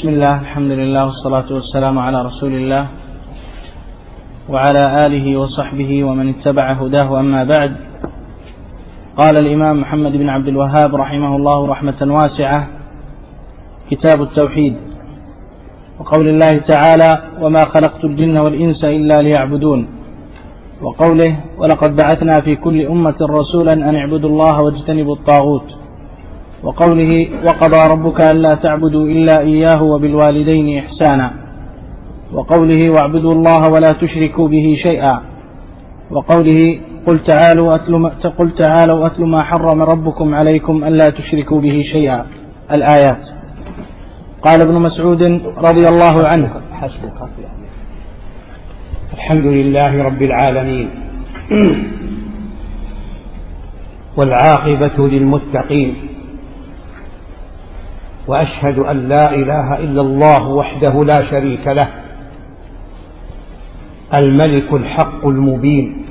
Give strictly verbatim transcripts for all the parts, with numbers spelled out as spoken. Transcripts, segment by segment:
بسم الله، الحمد لله، والصلاة والسلام على رسول الله وعلى آله وصحبه ومن اتبع هداه، أما بعد. قال الإمام محمد بن عبد الوهاب رحمه الله رحمة واسعة: كتاب التوحيد. وقول الله تعالى: وما خلقت الجن والإنس إلا ليعبدون. وقوله: ولقد بعثنا في كل أمة رسولا أن اعبدوا الله واجتنبوا الطاغوت. وقوله: وقضى ربك ألا تعبدوا إلا إياه وبالوالدين إحسانا. وقوله: واعبدوا الله ولا تشركوا به شيئا. وقوله: قل تعالوا أتل ما, قل تعالوا أتل ما حرم ربكم عليكم ألا تشركوا به شيئا. الآيات. قال ابن مسعود رضي الله عنه: الحمد لله رب العالمين، والعاقبة للمتقين، وأشهد أن لا إله إلا الله وحده لا شريك له، الملك الحق المبين،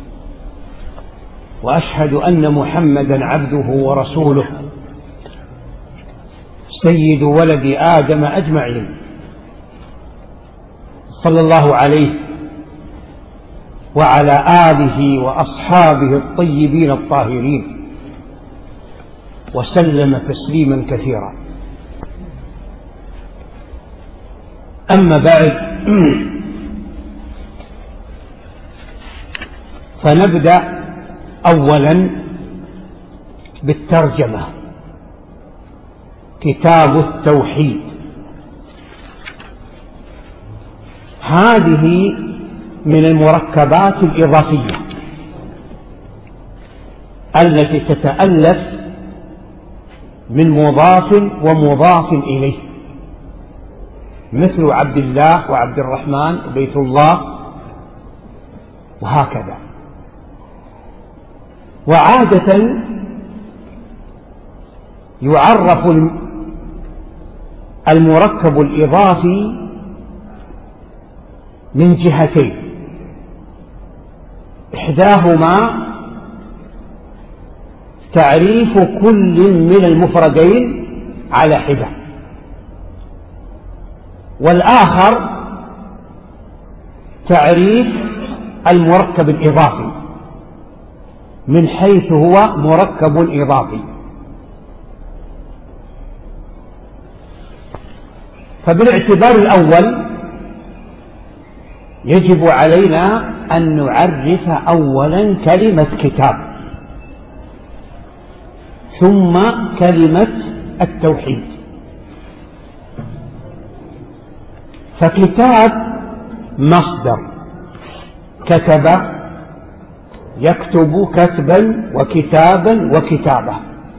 وأشهد أن محمدا عبده ورسوله، سيد ولد آدم أجمعين، صلى الله عليه وعلى آله وأصحابه الطيبين الطاهرين، وسلم تسليما كثيرا. أما بعد، فنبدأ أولا بالترجمة. كتاب التوحيد هذه من المركبات الإضافية التي تتألف من مضاف ومضاف إليه، مثل عبد الله وعبد الرحمن وبيت الله وهكذا. وعادة يعرف المركب الإضافي من جهتين: إحداهما تعريف كل من المفردين على حدة، والآخر تعريف المركب الإضافي من حيث هو مركب إضافي. فبالاعتبار الأول يجب علينا أن نعرف أولا كلمة كتاب، ثم كلمة التوحيد. فكتاب مصدر كتب يكتب كتبا وكتابا وكتابة،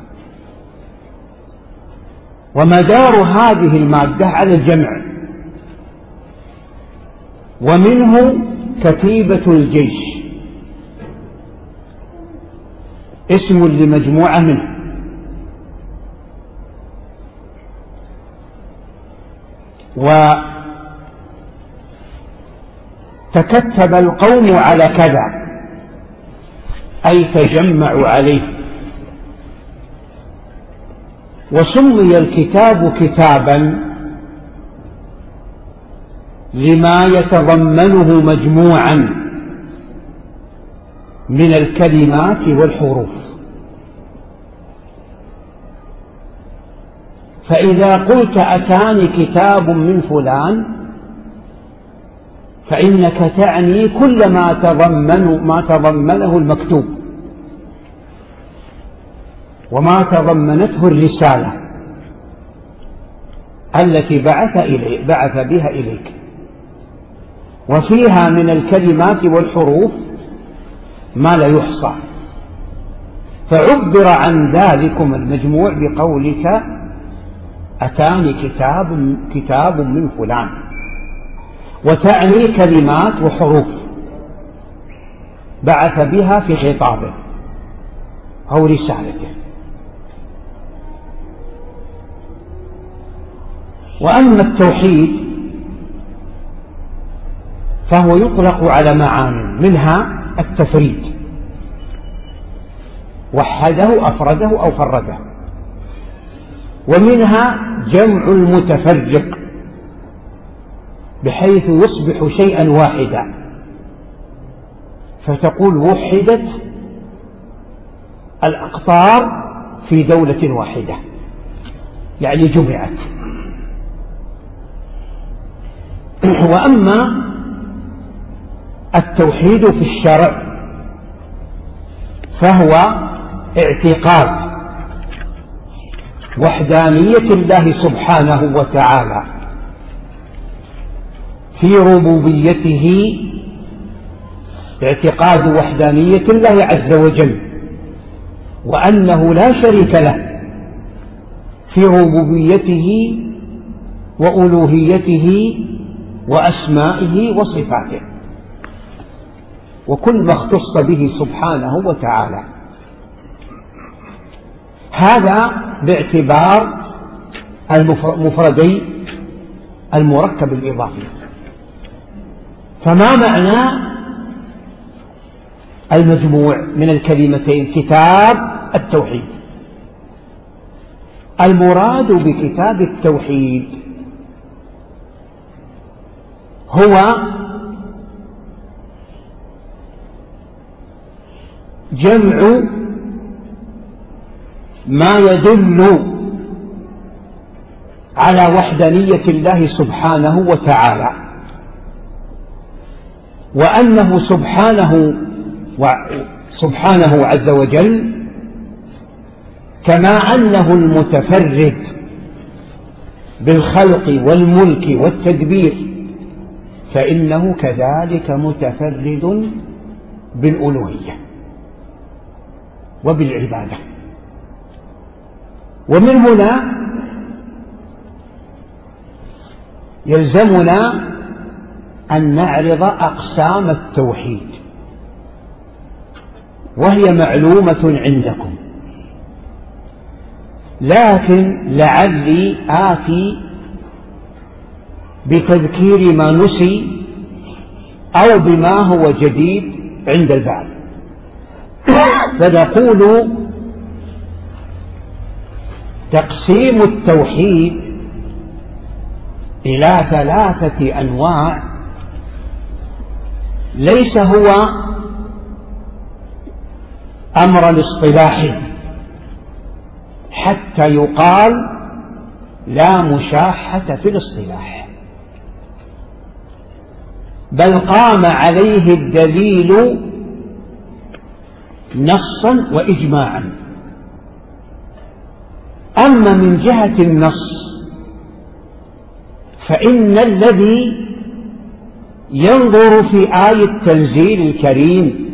ومدار هذه المادة على الجمع، ومنه كتيبة الجيش، اسم لمجموعة منه. وتكتب القوم على كذا، أي تجمعوا عليه. وسمي الكتاب كتابا لما يتضمنه مجموعا من الكلمات والحروف. فإذا قلت أتاني كتاب من فلان فإنك تعني كل ما تضمن ما تضمنه المكتوب وما تضمنته الرسالة التي بعث إلي بعث بها إليك، وفيها من الكلمات والحروف ما لا يحصى. فعبر عن ذلكم المجموع بقولك أتاني كتاب كتاب من فلان، وتعني كلمات وحروف بعث بها في خطابه أو رسالته. وأما التوحيد فهو يطلق على معان، منها التفريد، وحده أفرده أو فرده، ومنها جمع المتفرق بحيث يصبح شيئا واحدا، فتقول وحدت الأقطار في دولة واحدة، يعني جمعت. وأما التوحيد في الشرع فهو اعتقاد وحدانية الله سبحانه وتعالى في ربوبيته، اعتقاد وحدانية الله عز وجل، وأنه لا شريك له في ربوبيته وألوهيته وأسمائه وصفاته، وكل ما اختص به سبحانه وتعالى. هذا باعتبار المفردي المركب الإضافي. فما معنى المجموع من الكلمتين كتاب التوحيد؟ المراد بكتاب التوحيد هو جمع ما يدل على وحدانية الله سبحانه وتعالى، وأنه سبحانه سبحانه عز وجل كما أنه المتفرد بالخلق والملك والتدبير، فإنه كذلك متفرد بالألوهية وبالعبادة. ومن هنا يلزمنا أن نعرض أقسام التوحيد، وهي معلومة عندكم، لكن لعلي آتي بتذكير ما نسي أو بما هو جديد عند البعض. فنقول تقسيم التوحيد إلى ثلاثة أنواع ليس هو أمرا اصطلاحي حتى يقال لا مشاحة في الاصطلاح، بل قام عليه الدليل نصا وإجماعا. أما من جهة النص فإن الذي ينظر في آية التنزيل الكريم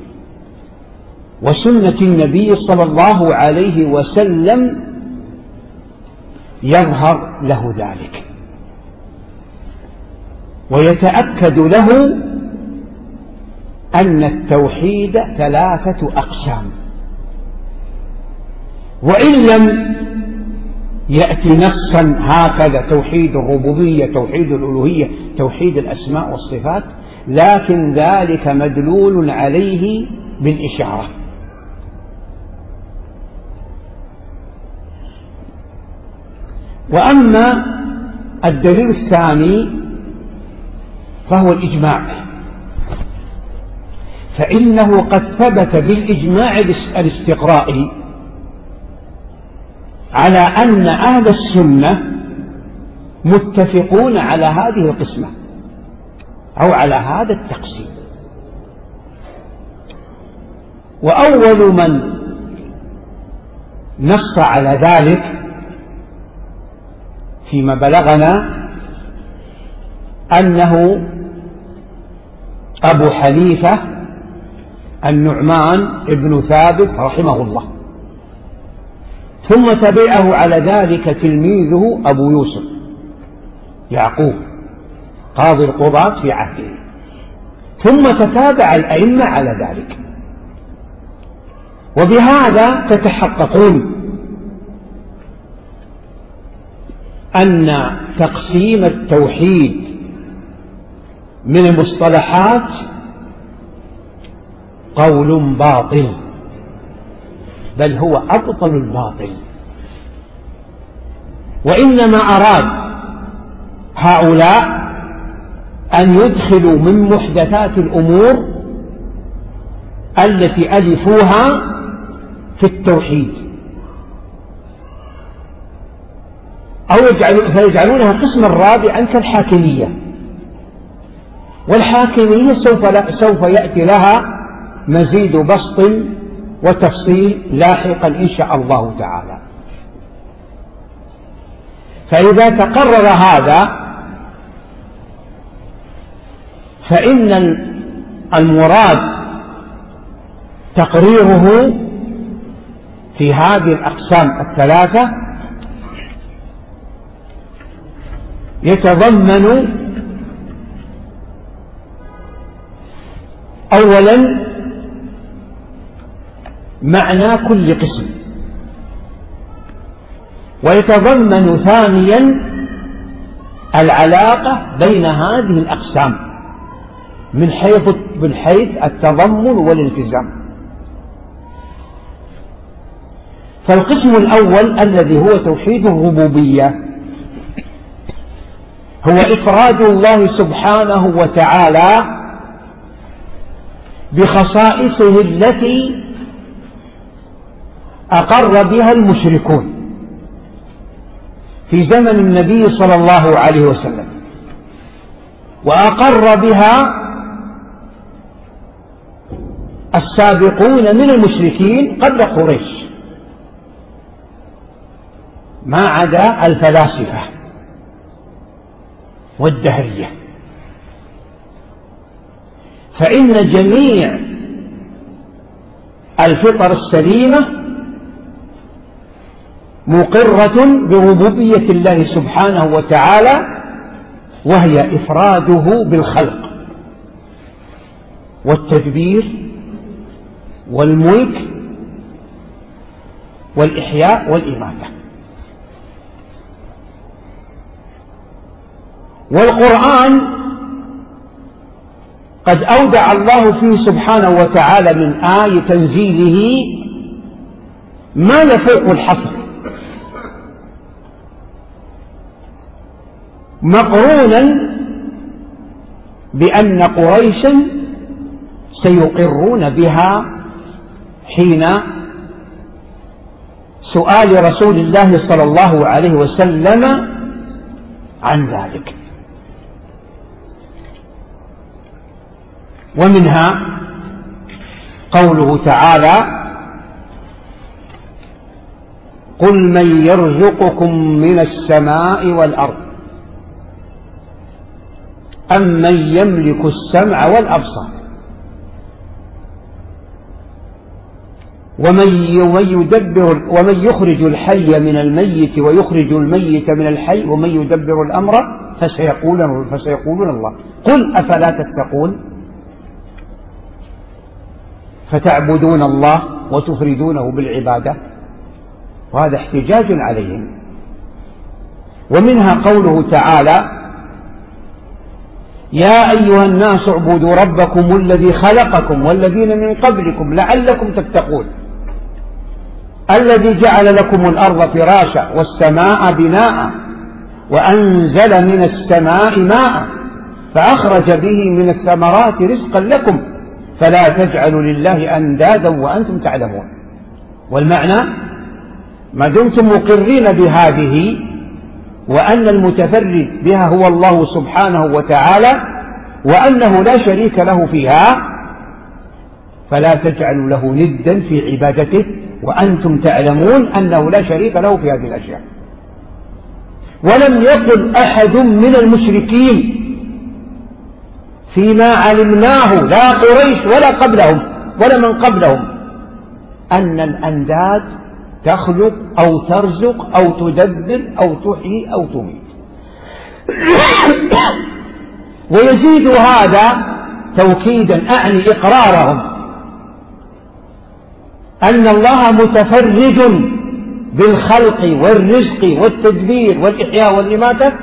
وسنة النبي صلى الله عليه وسلم يظهر له ذلك، ويتأكد له أن التوحيد ثلاثة أقسام. وإن لم يأتي نصا هكذا توحيد الربوبية، توحيد الألوهية، توحيد الأسماء والصفات، لكن ذلك مدلول عليه بالإشارة. وأما الدليل الثاني فهو الإجماع، فإنه قد ثبت بالإجماع الاستقرائي على أن أهل السنة متفقون على هذه القسمة أو على هذا التقسيم. وأول من نص على ذلك فيما بلغنا أنه أبو حنيفة النعمان ابن ثابت رحمه الله، ثم تبعه على ذلك تلميذه أبو يوسف يعقوب قاضي القضاة في عهده، ثم تتابع الأئمة على ذلك. وبهذا تتحققون أن تقسيم التوحيد من المصطلحات قول باطل، بل هو أبطل الباطل. وإنما أراد هؤلاء أن يدخلوا من محدثات الأمور التي ألفوها في التوحيد، أو يجعل فيجعلونها قسما رابعا كالحاكمية. والحاكمية سوف, سوف يأتي لها مزيد بسط وتفصيل لاحقا إن شاء الله تعالى. فإذا تقرر هذا فإن المراد تقريره في هذه الأقسام الثلاثة يتضمن أولا معنى كل قسم، ويتضمن ثانيا العلاقة بين هذه الأقسام من حيث من حيث التضمن والالتزام. فالقسم الأول الذي هو توحيد الربوبية هو إفراد الله سبحانه وتعالى بخصائصه التي أقر بها المشركون في زمن النبي صلى الله عليه وسلم، وأقر بها السابقون من المشركين قبل قريش ما عدا الفلاسفة والدهرية. فإن جميع الفطر السليمة مقرة بربوبية الله سبحانه وتعالى، وهي إفراده بالخلق والتدبير والملك والإحياء والإماتة. والقرآن قد أودع الله فيه سبحانه وتعالى من آي تنزيله ما يفوق الحصر، مقرونا بأن قريشا سيقرون بها حين سؤال رسول الله صلى الله عليه وسلم عن ذلك. ومنها قوله تعالى: قل من يرزقكم من السماء والأرض أم من يملك السمع والأبصار ومن يدبر ومن يخرج الحي من الميت ويخرج الميت من الحي ومن يدبر الأمر فسيقولون فسيقولون الله قل أفلا تتقون فتعبدون الله وتفردونه بالعبادة، وهذا احتجاج عليهم. ومنها قوله تعالى: يا أيها الناس اعبدوا ربكم الذي خلقكم والذين من قبلكم لعلكم تتقون الذي جعل لكم الأرض فراشا والسماء بناء وأنزل من السماء ماء فأخرج به من الثمرات رزقا لكم فلا تجعلوا لله أندادا وأنتم تعلمون. والمعنى: ما دمتم مقرين بهذه وأن المتفرد بها هو الله سبحانه وتعالى وأنه لا شريك له فيها فلا تجعلوا له ندا في عبادته وأنتم تعلمون أنه لا شريك له في هذه الأشياء. ولم يقل أحد من المشركين فيما علمناه لا قريش ولا قبلهم ولا من قبلهم أن الأنداد تخلق أو ترزق أو تدبر أو تحيي أو تميت. ويزيد هذا توكيدا أعني إقرارهم أن الله متفرد بالخلق والرزق والتدبير والإحياء والإماتة،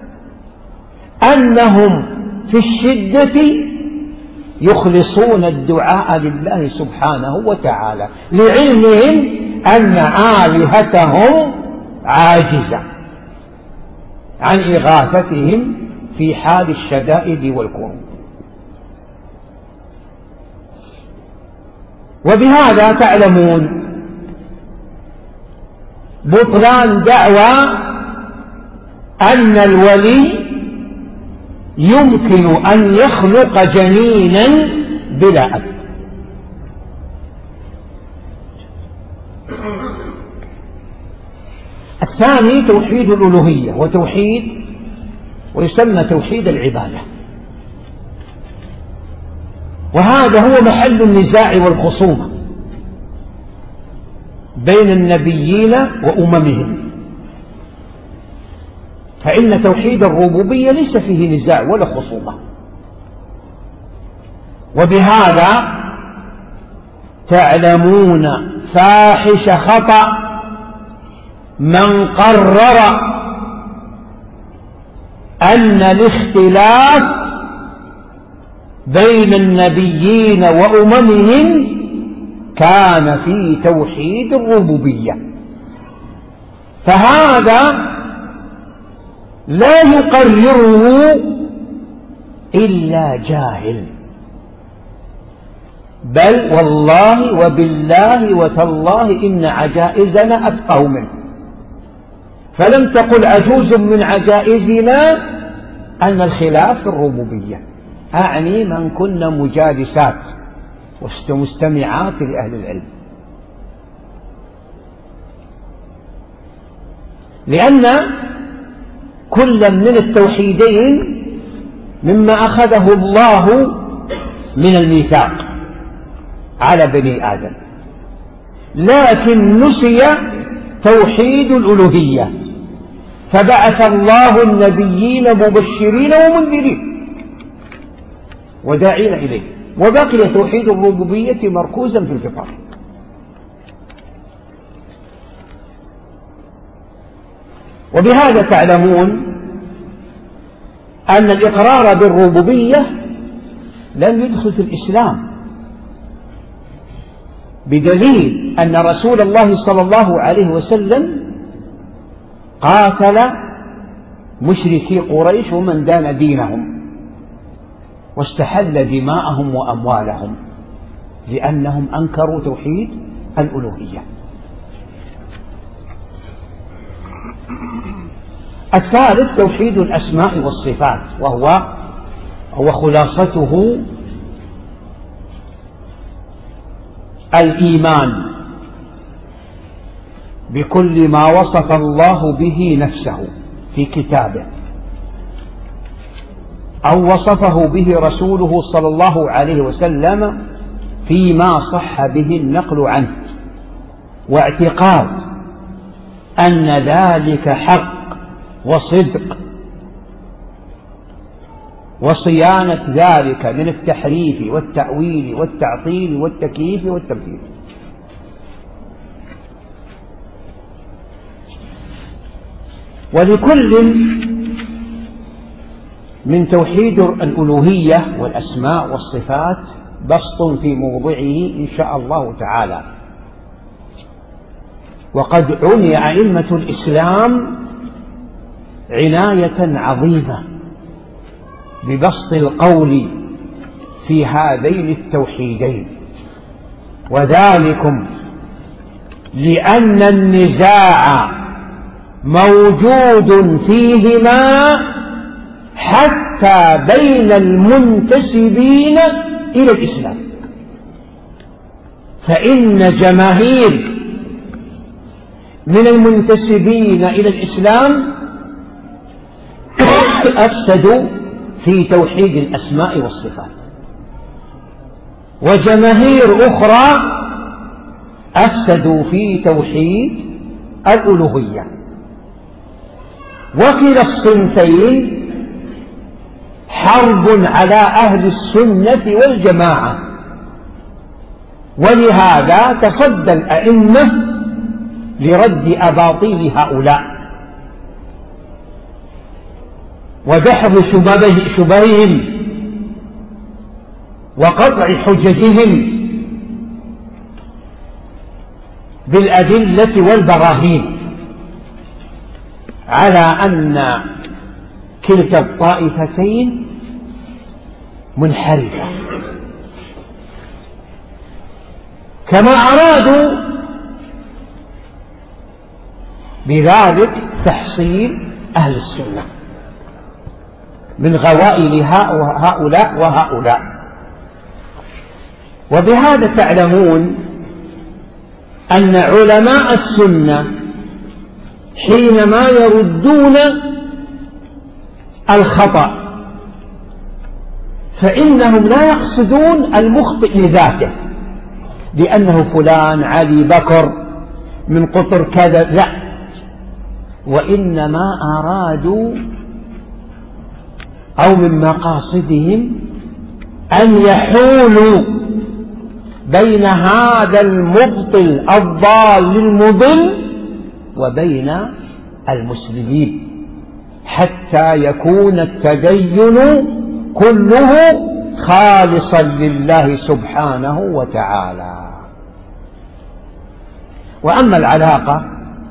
أنهم في الشدة يخلصون الدعاء لله سبحانه وتعالى لعلمهم أن آلهتهم عاجزة عن إغاثتهم في حال الشدائد والكروب. وبهذا تعلمون بطلان دعوى أن الولي يمكن أن يخلق جنينا بلا أب. الثاني توحيد الألوهية وتوحيد ويسمى توحيد العبادة، وهذا هو محل النزاع والخصومة بين النبيين وأممهم، فإن توحيد الربوبية ليس فيه نزاع ولا خصومة. وبهذا تعلمون فاحش خطأ من قرر أن الاختلاف بين النبيين وأممهم كان في توحيد الربوبية، فهذا لا يقرره إلا جاهل، بل والله وبالله وتالله إن عجائزنا أفقه منه. فلم تقل عجوز من عجائزنا أن الخلاف في الربوبية، أعني من كنا مجالسات ومستمعات لأهل العلم، لأن كل من التوحيدين مما أخذه الله من الميثاق على بني آدم، لكن نسي توحيد الألوهية، فبعث الله النبيين مبشرين ومنذرين وداعين إليه، وبقي توحيد الربوبية مركوزا في الفطر. وبهذا تعلمون أن الإقرار بالربوبية لم يدخل في الإسلام، بدليل أن رسول الله صلى الله عليه وسلم قاتل مشركي قريش ومن دان دينهم واستحل دماءهم وأموالهم لأنهم أنكروا توحيد الألوهية. الثالث توحيد الأسماء والصفات، وهو هو خلاصته الإيمان بكل ما وصف الله به نفسه في كتابه أو وصفه به رسوله صلى الله عليه وسلم فيما صح به النقل عنه، واعتقاد أن ذلك حق وصدق، وصيانة ذلك من التحريف والتأويل والتعطيل والتكييف والتمثيل. ولكل من توحيد الألوهية والأسماء والصفات بسط في موضعه إن شاء الله تعالى. وقد عني أئمة الإسلام عناية عظيمة ببسط القول في هذين التوحيدين، وذلكم لأن النزاع موجود فيهما حتى بين المنتسبين إلى الإسلام، فإن جماهير من المنتسبين إلى الإسلام أفسدوا في توحيد الأسماء والصفات، وجماهير أخرى أفسدوا في توحيد الألوهية. وكلا الصنفين حرب على أهل السنة والجماعة، ولهذا تصدى الأئمة لرد أباطيل هؤلاء ودحض شبههم وقطع حججهم بالأدلة والبراهين على أن كلتا الطائفتين منحرفة، كما أرادوا بذلك تحصيل أهل السنة من غوائل هؤلاء وهؤلاء. وبهذا تعلمون أن علماء السنة حينما يردون الخطأ فإنهم لا يقصدون المخطئ لذاته لأنه فلان علي بكر من قطر كذا، لا، وإنما أرادوا أو من مقاصدهم أن يحولوا بين هذا المبطل الضال المضل وبين المسلمين حتى يكون التدين كله خالصا لله سبحانه وتعالى. وأما العلاقة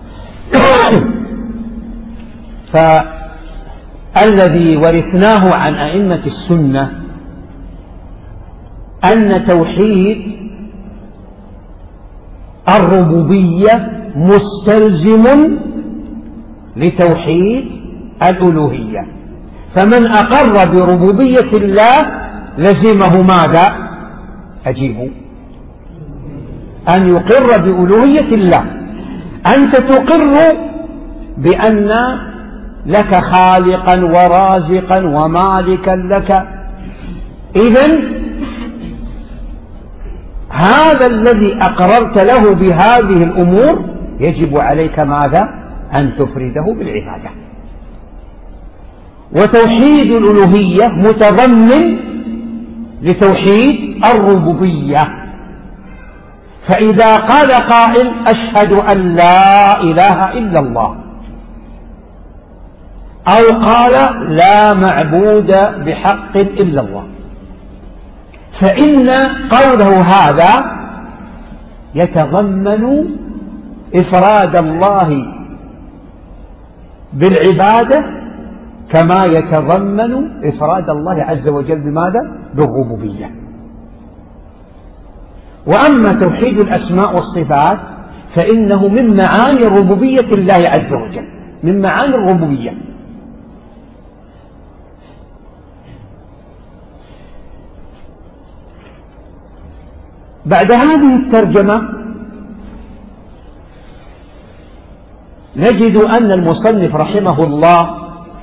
فالذي ورثناه عن أئمة السنة أن توحيد الربوبية مستلزم لتوحيد الألوهية، فمن أقر بربوبية الله لزمه ماذا؟ أجيبوا، أن يقر بألوهية الله. أنت تقر بأن لك خالقا ورازقا ومالكا لك، إذن هذا الذي أقررت له بهذه الأمور يجب عليك ماذا؟ أن تفرده بالعبادة. وتوحيد الألوهية متضمن لتوحيد الربوبية، فإذا قال قائل أشهد أن لا إله إلا الله أو قال لا معبود بحق إلا الله، فإن قوله هذا يتضمن إفراد الله بالعبادة كما يتضمن إفراد الله عز وجل بماذا؟ بالربوبية. وأما توحيد الأسماء والصفات فإنه من معاني ربوبية الله عز وجل، من معاني الربوبية. بعد هذه الترجمة نجد أن المصنف رحمه الله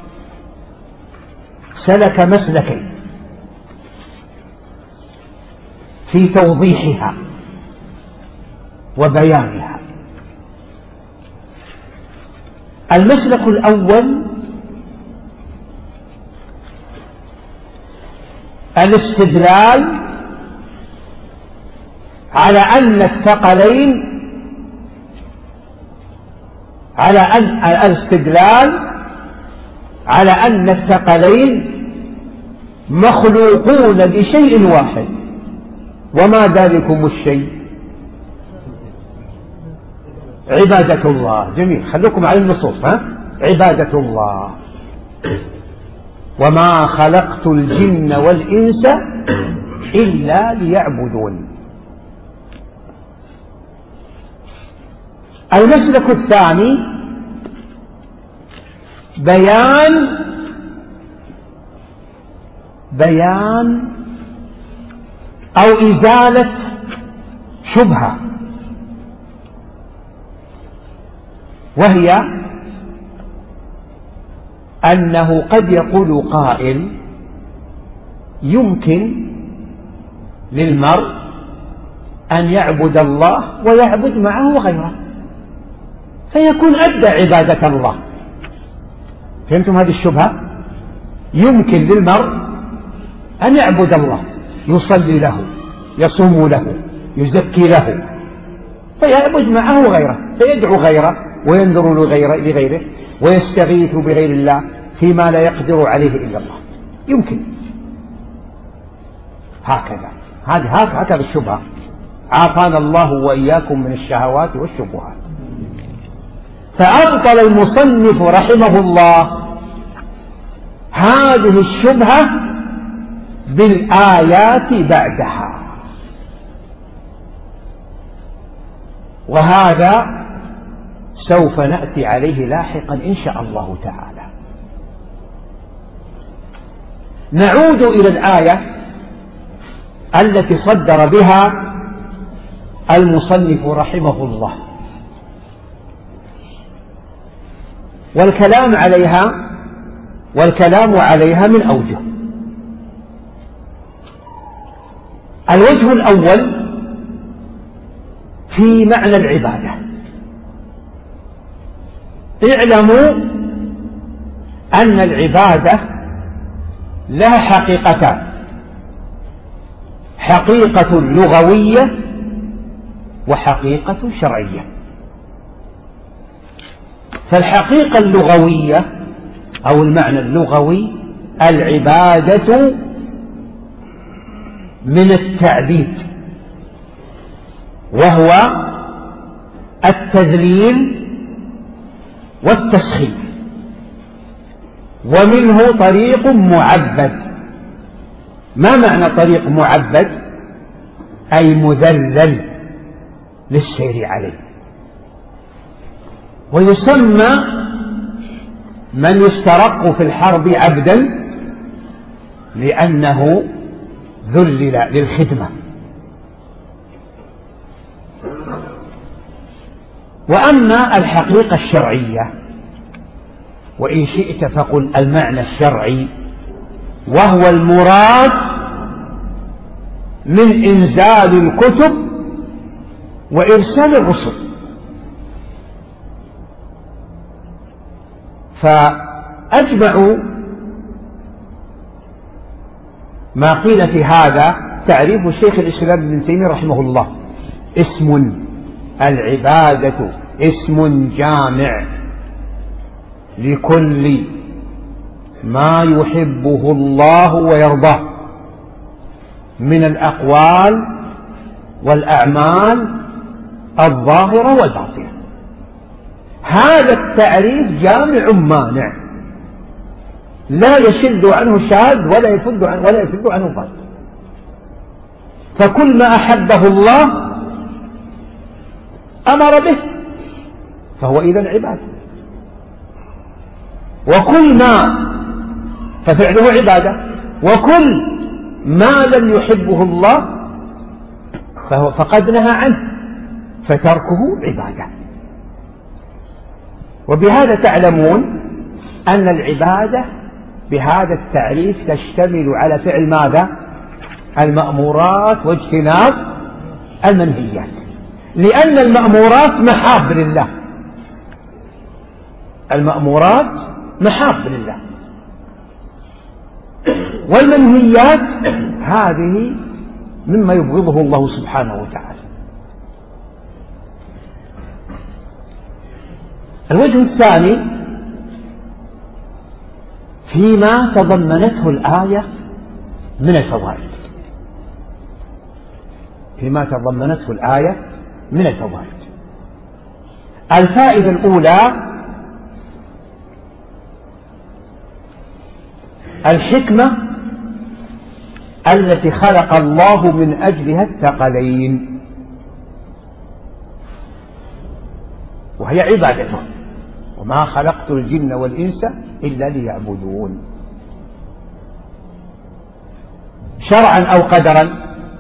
سلك مسلكين في توضيحها وبيانها. المسلك الأول الاستدلال على أن الثقلين على أن الاستدلال على أن الثقلين مخلوقون لشيء واحد. وما ذلكم الشيء؟ عبادة الله. جميل، خلوكم على النصوص، ها؟ عبادة الله. وما خلقت الجن والإنس إلا ليعبدون. المسلك الثاني بيان بيان أو إزالة شبهة، وهي أنه قد يقول قائل يمكن للمرء أن يعبد الله ويعبد معه غيره فيكون أدى عبادة الله. فهمتم هذه الشبهة؟ يمكن للمرء أن يعبد الله، يصلي له، يصوم له، يزكي له، فيعبد معه غيره، فيدعو غيره وينذر لغيره, لغيره ويستغيث بغير الله فيما لا يقدر عليه إلا الله. يمكن هكذا. هذه هكذا الشبهة. عافانا الله وإياكم من الشهوات والشبهات. فأبطل المصنف رحمه الله هذه الشبهة بالآيات بعدها، وهذا سوف نأتي عليه لاحقا إن شاء الله تعالى. نعود إلى الآية التي صدر بها المصنف رحمه الله، والكلام عليها والكلام عليها من أوجه. الوجه الأول في معنى العبادة. اعلموا أن العبادة لها حقيقتان: حقيقة لغوية وحقيقة شرعية. فالحقيقة اللغوية أو المعنى اللغوي العبادة من التعبيد، وهو التذليل والتسخير، ومنه طريق معبد. ما معنى طريق معبد؟ أي مذلل للسير عليه. ويسمى من يسترق في الحرب عبدا لأنه ذلل للخدمة. وأما الحقيقة الشرعية، وإن شئت فقل المعنى الشرعي، وهو المراد من إنزال الكتب وإرسال الرسل. فأجمع ما قيل في هذا تعريف الشيخ الإسلام ابن تيمية رحمه الله: اسم العبادة اسم جامع لكل ما يحبه الله ويرضاه من الأقوال والأعمال الظاهرة والباطنة. هذا التعريف جامع مانع، لا يشد عنه شاذ ولا يفد عنه ولا يفد عنه فاسد. فكل ما أحبه الله أمر به فهو إذن عبادة، وكل ما ففعله عبادة، وكل ما لم يحبه الله فهو فقد نهى عنه فتركه عبادة. وبهذا تعلمون أن العبادة بهذا التعريف تشتمل على فعل ماذا؟ المأمورات واجتناب المنهيات، لأن المأمورات محاب لله، المأمورات محاب لله، والمنهيات هذه مما يبغضه الله سبحانه وتعالى. الوجه الثاني فيما تضمنته الآية من الفوائد، فيما تضمنته الآية من الفوائد. الفائدة الأولى: الحكمة التي خلق الله من أجلها الثقلين، وهي عبادته: وما خلقت الجن والإنس إلا ليعبدون. شرعا أو قدرا؟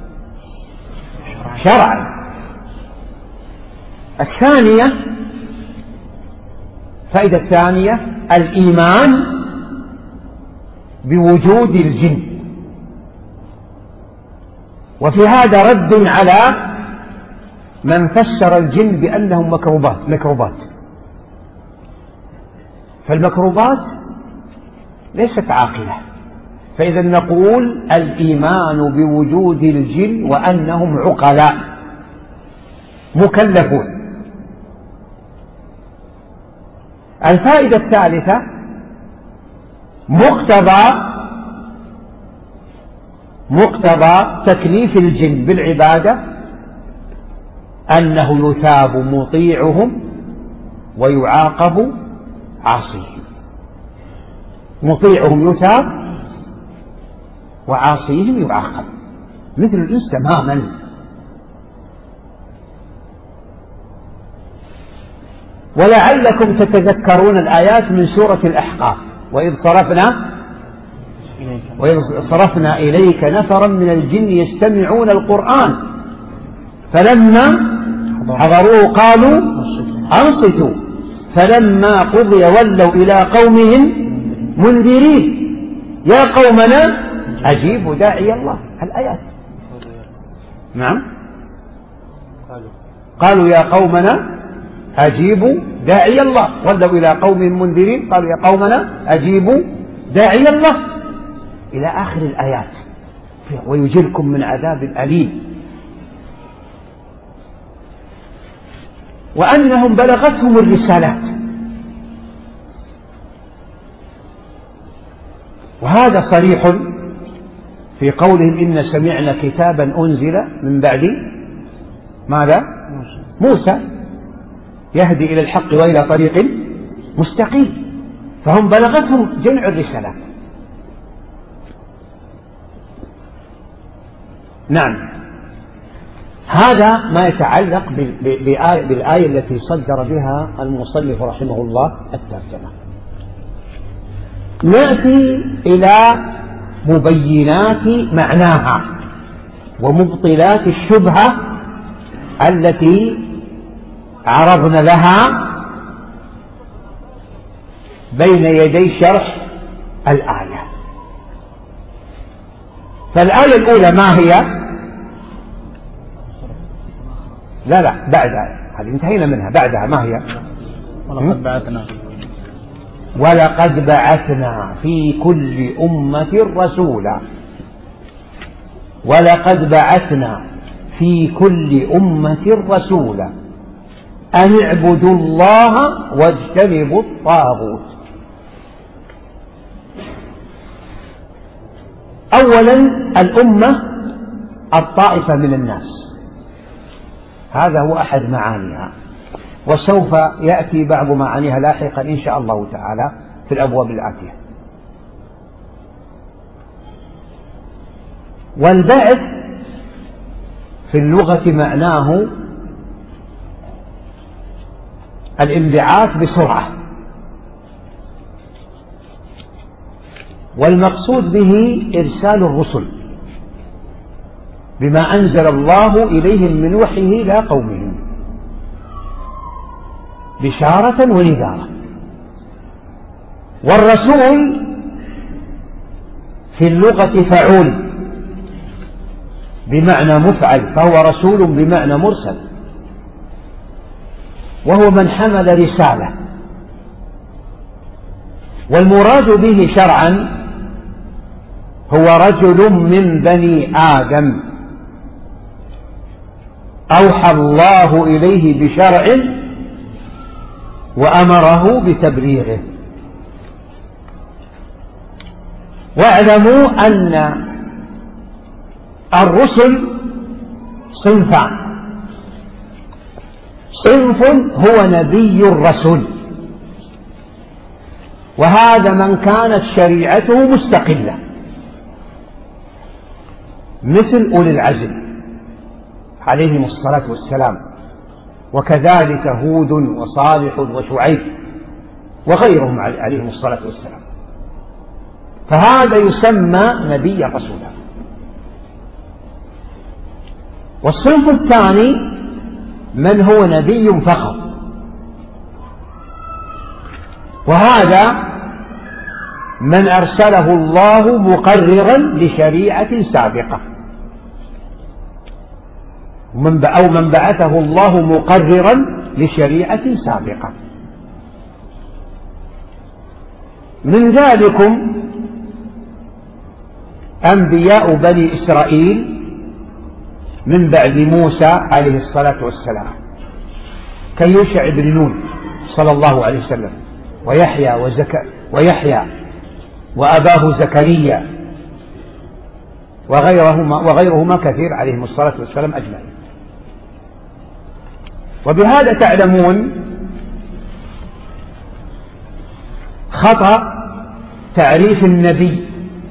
شرعا. الثانية، فائدة الثانية: الإيمان بوجود الجن، وفي هذا رد على من فسر الجن بأنهم مكروبات مكروبات فالمكروبات ليست عاقلة. فإذا نقول الإيمان بوجود الجن وأنهم عقلاء مكلفون. الفائدة الثالثة: مقتضى مقتضى تكليف الجن بالعبادة أنه يثاب مطيعهم ويعاقب عاصيهم. مطيعهم يثاب وعاصيهم يعاقب، مثل الإنس تماما. ولعلكم تتذكرون الآيات من سورة الأحقاف: وإذ صرفنا وإذ صرفنا إليك نفرا من الجن يستمعون القرآن فلما حضروه قالوا أنصتوا فلما قضي ولوا إلى قومهم منذرين يا قومنا أجيبوا داعي الله. الآيات. نعم. قالوا يا قومنا أجيبوا داعي الله، ولوا إلى قومهم منذرين قالوا يا قومنا أجيبوا داعي الله، إلى آخر الآيات. ويجركم من عذاب أليم. وأنهم بلغتهم الرسالات، وهذا صريح في قولهم إن سمعنا كتابا أنزل من بعد ماذا؟ موسى يهدي إلى الحق وإلى طريق مستقيم. فهم بلغتهم جميع الرسالات. نعم. هذا ما يتعلق بالآية التي صدر بها المصنف رحمه الله الترجمة. نأتي إلى مبينات معناها ومبطلات الشبهة التي عرضنا لها بين يدي شرح الآية. فالآية الأولى ما هي؟ لا لا بعدها، هذه انتهينا منها. بعدها ما هي؟ ولقد بعثنا ولقد بعثنا في كل أمة رسولا ولقد بعثنا في كل أمة رسولا أن اعبدوا الله واجتنبوا الطاغوت. أولا الأمة الطائفة من الناس، هذا هو أحد معانيها، وسوف يأتي بعض معانيها لاحقا إن شاء الله تعالى في الأبواب الآتية. والبعث في اللغة معناه الانبعاث بسرعة، والمقصود به إرسال الرسل بما أنزل الله إليهم من وحيه إلى قومهم بشارة ونذارة. والرسول في اللغة فعول بمعنى مفعل، فهو رسول بمعنى مرسل، وهو من حمل رسالة. والمراد به شرعا هو رجل من بني آدم أوحى الله إليه بشرع وأمره بتبليغه. واعلموا أن الرسل صنفان: صنف هو نبي الرسول، وهذا من كانت شريعته مستقلة مثل أولي العزم عليهم الصلاة والسلام، وكذلك هود وصالح وشعيب وغيرهم عليهم الصلاة والسلام، فهذا يسمى نبي رسولا. والصنف الثاني من هو نبي فقط، وهذا من أرسله الله مقررا لشريعة سابقة، أو من بعثه الله مقررا لشريعة سابقة. من ذلكم أنبياء بني إسرائيل من بعد موسى عليه الصلاة والسلام، كيوشع بن نون صلى الله عليه وسلم، ويحيى وزكا ويحيى وأباه زكريا وغيرهما وغيرهما كثير عليهم الصلاة والسلام أجمعين. وبهذا تعلمون خطأ تعريف النبي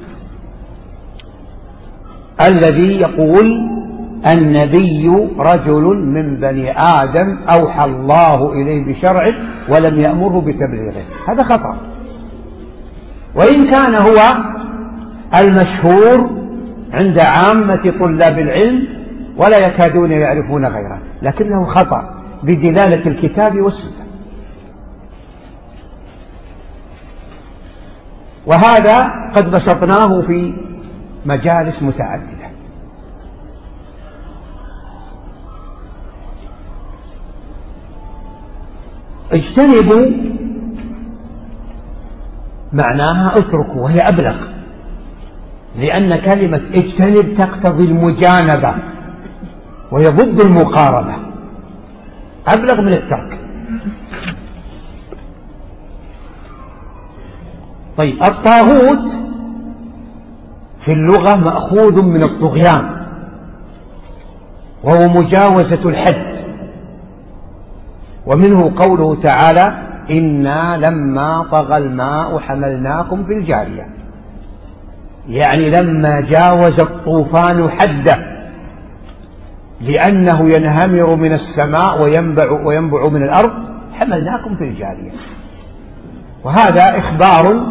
الذي يقول النبي رجل من بني آدم أوحى الله إليه بشرعه ولم يأمره بتبليغه، هذا خطأ. وإن كان هو المشهور عند عامة طلاب العلم ولا يكادون يعرفون غيره، لكنه خطأ بدلالة الكتاب والسنة. وهذا قد بسطناه في مجالس متعددة. اجتنبوا معناها اتركوا، وهي أبلغ، لأن كلمة اجتنب تقتضي المجانبة وهي ضد المقاربة، أبلغ من الترك. طيب، الطاغوت في اللغة مأخوذ من الطغيان وهو مجاوزة الحد، ومنه قوله تعالى إنا لما طغى الماء حملناكم في الجارية، يعني لما جاوز الطوفان حده لأنه ينهمر من السماء وينبع, وينبع من الأرض حملناكم في الجارية. وهذا إخبار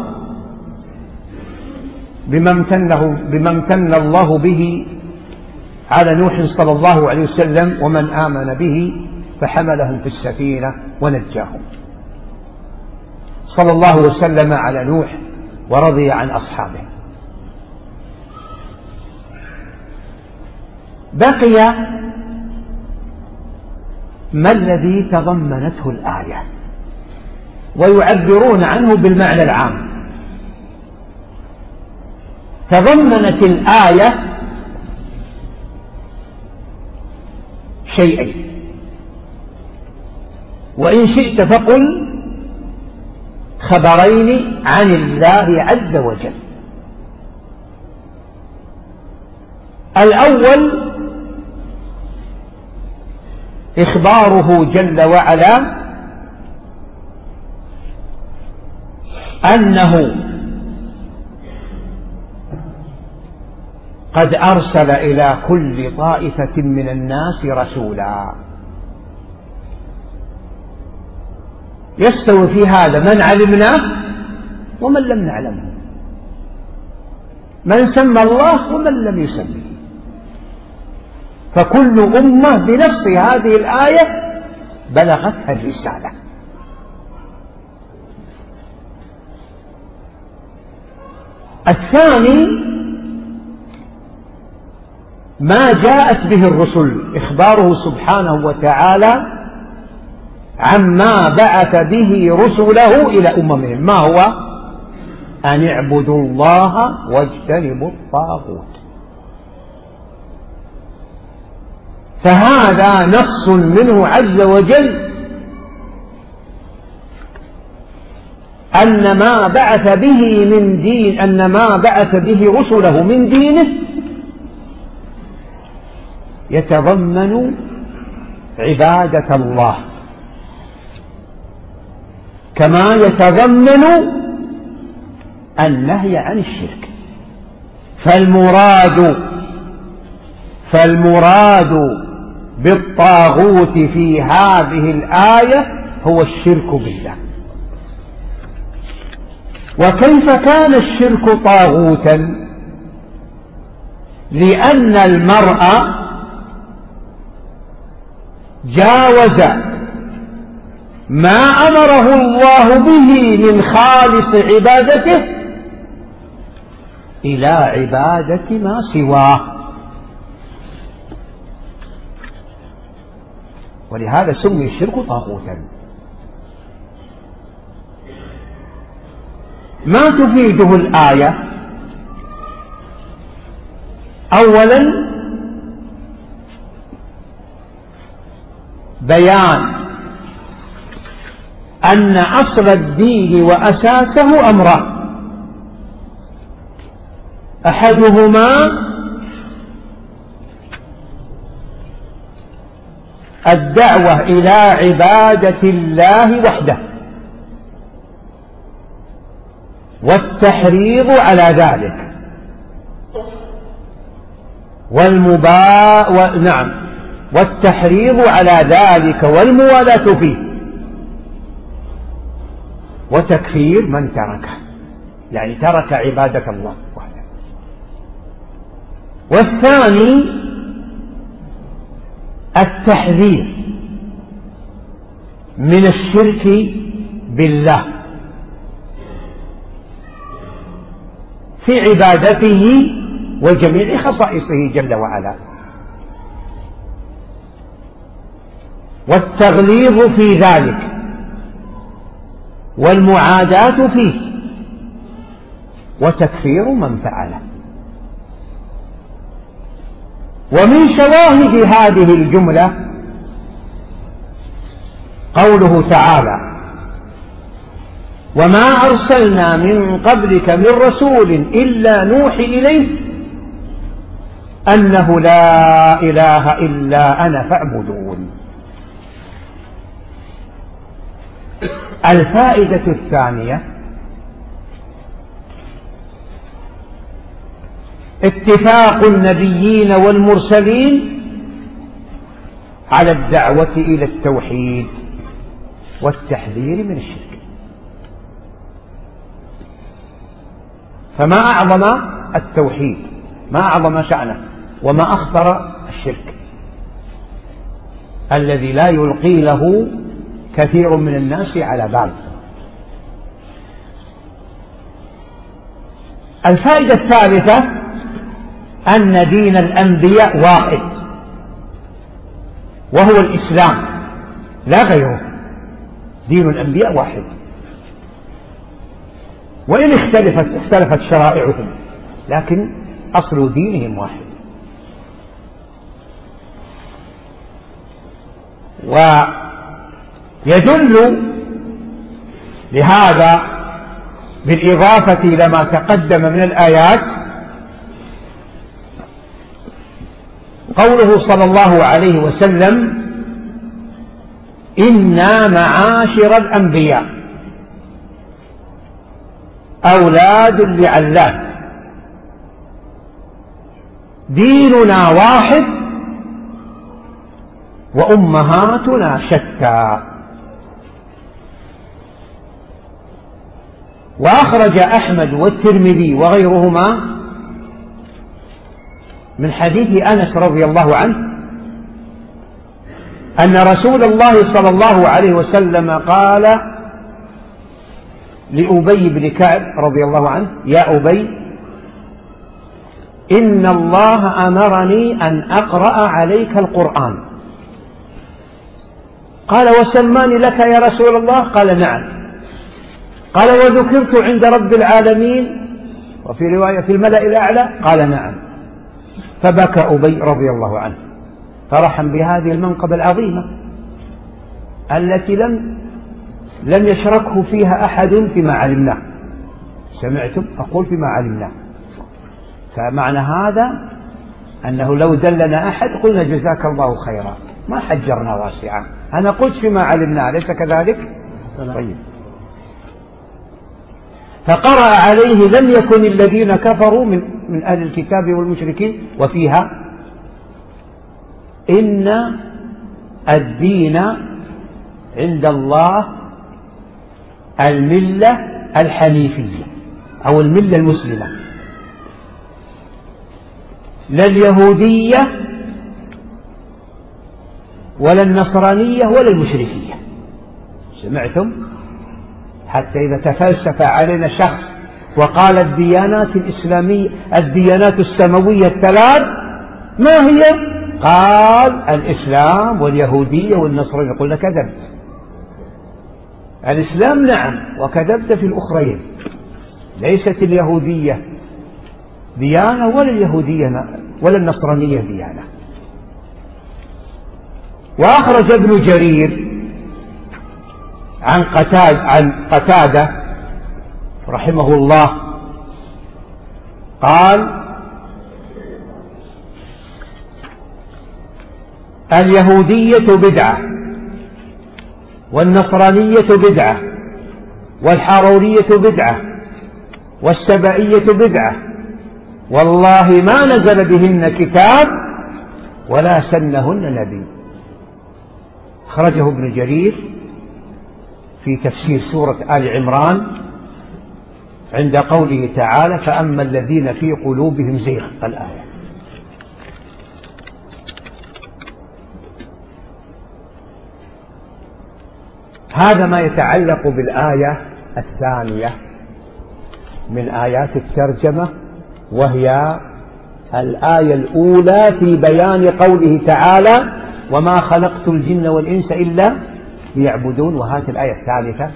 بما امتنه بما امتن الله به على نوح صلى الله عليه وسلم ومن آمن به فحملهم في السفينة ونجاهم. صلى الله وسلم على نوح ورضي عن أصحابه. بقي ما الذي تضمنته الآية، ويعبرون عنه بالمعنى العام. تضمنت الآية شيئين، وإن شئت فقل خبرين عن الله عز وجل. الأول إخباره جل وعلا أنه قد أرسل إلى كل طائفة من الناس رسولا. يستوي في هذا من علمناه ومن لم نعلمه، من سمى الله ومن لم يسمه، فكل أمة بنفس هذه الآية بلغتها الرسالة. الثاني ما جاءت به الرسل، إخباره سبحانه وتعالى عما بعث به رسله إلى أممهم. ما هو؟ أن اعبدوا الله واجتنبوا الطاغوت. فهذا نص منه عز وجل أن ما بعث به من دين أن ما بعث به رسله من دينه يتضمن عبادة الله، كما يتضمن النهي عن الشرك. فالمراد فالمراد بالطاغوت في هذه الآية هو الشرك بالله. وكيف كان الشرك طاغوتا؟ لأن المرء جاوز ما أمره الله به من خالص عبادته إلى عبادة ما سواه، ولهذا سمي الشرك طاغوتا. ما تفيده الآية؟ أولا بيان أن أصل الدين وأساسه أمران: أحدهما الدعوة إلى عبادة الله وحده، والتحريض على ذلك والمبا و... نعم والتحريض على ذلك والموالاة فيه، وتكفير من تركه، يعني ترك عبادة الله وحده. والثاني التحذير من الشرك بالله في عبادته وجميع خصائصه جل وعلا، والتغليظ في ذلك والمعاداة فيه، وتكفير من فعله. ومن شواهد هذه الجملة قوله تعالى: وما أرسلنا من قبلك من رسول إلا نوحي إليه أنه لا إله إلا أنا فاعبدون. الفائدة الثانية اتفاق النبيين والمرسلين على الدعوة إلى التوحيد والتحذير من الشرك. فما أعظم التوحيد، ما أعظم شأنه، وما أخطر الشرك الذي لا يلقي له كثير من الناس على بال. الفائدة الثالثة أن دين الأنبياء واحد وهو الإسلام لا غيره. دين الأنبياء واحد، وإن اختلفت اختلفت شرائعهم لكن أصل دينهم واحد. ويدل لهذا بالإضافة إلى ما تقدم من الآيات قوله صلى الله عليه وسلم: إنا معاشر الأنبياء أولاد لعلات ديننا واحد وأمهاتنا شتى. وأخرج أحمد والترمذي وغيرهما من حديث أنس رضي الله عنه أن رسول الله صلى الله عليه وسلم قال لأبي بن كعب رضي الله عنه: يا أبي، إن الله أمرني أن أقرأ عليك القرآن. قال: وسماني لك يا رسول الله؟ قال: نعم. قال: وذكرت عند رب العالمين وفي رواية في الملأ الأعلى؟ قال: نعم. فبكى أبي رضي الله عنه فرحا بهذه المنقبة العظيمة التي لم لم يشركه فيها أحد فيما علمناه. سمعتم؟ أقول فيما علمناه. فمعنى هذا أنه لو دلنا أحد قلنا جزاك الله خيرا، ما حجرنا واسعا. أنا قلت فيما علمناه، أليس كذلك؟ طيب. فقرأ عليه: لم يكن الذين كفروا من, من أهل الكتاب والمشركين، وفيها: إن الدين عند الله الملة الحنيفية أو الملة المسلمة، لا اليهودية ولا النصرانية ولا المشركية. سمعتم؟ حتى إذا تفلسف علينا شخص وقال الديانات الإسلامية الديانات السماوية الثلاث ما هي؟ قال الإسلام واليهودية والنصرانية. قلنا كذبت. الإسلام نعم، وكذبت في الأخرين. ليست اليهودية ديانة ولا اليهودية ولا النصرانية ديانة. وأخرج ابن جرير عن قتاد عن قتادة رحمه الله قال: اليهودية بدعة، والنصرانية بدعة، والحارورية بدعة، والسبعية بدعة والله ما نزل بهن كتاب ولا سنهن نبي. خرجه ابن جرير في تفسير سورة آل عمران عند قوله تعالى فأما الذين في قلوبهم زيغ الآية. هذا ما يتعلق بالآية الثانية من آيات الترجمة، وهي الآية الأولى في بيان قوله تعالى وما خلقت الجن والإنس إلا ليعبدون. وهذه الآية الثالثة،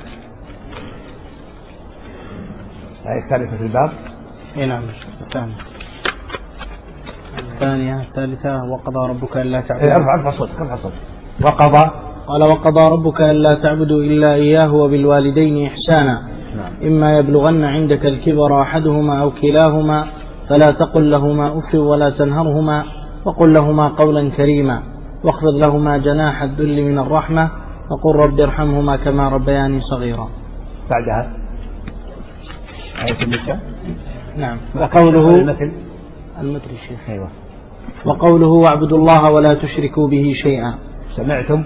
الآية الثالثة في الباب. إيه نعم الثانية الثانية الثالثة وقضى ربك ألا تعبدوا. ارفع ارفع صوتك ارفع صوتك. وقضى قال وقضى ربك ألا تعبدوا إلا إياه وبالوالدين إحسانا. نعم. إما يبلغن عندك الكبر أحدهما أو كلاهما فلا تقل لهما أف ولا تنهرهما وقل لهما قولا كريما واخفض لهما جناح الذل من الرحمة وقل رب ارحمهما كما ربياني صغيرا. بعدها آية النساء. نعم. وقوله المثل المثل الشيخ. أيوة. وقوله واعبدوا الله ولا تشركوا به شيئا. سمعتم؟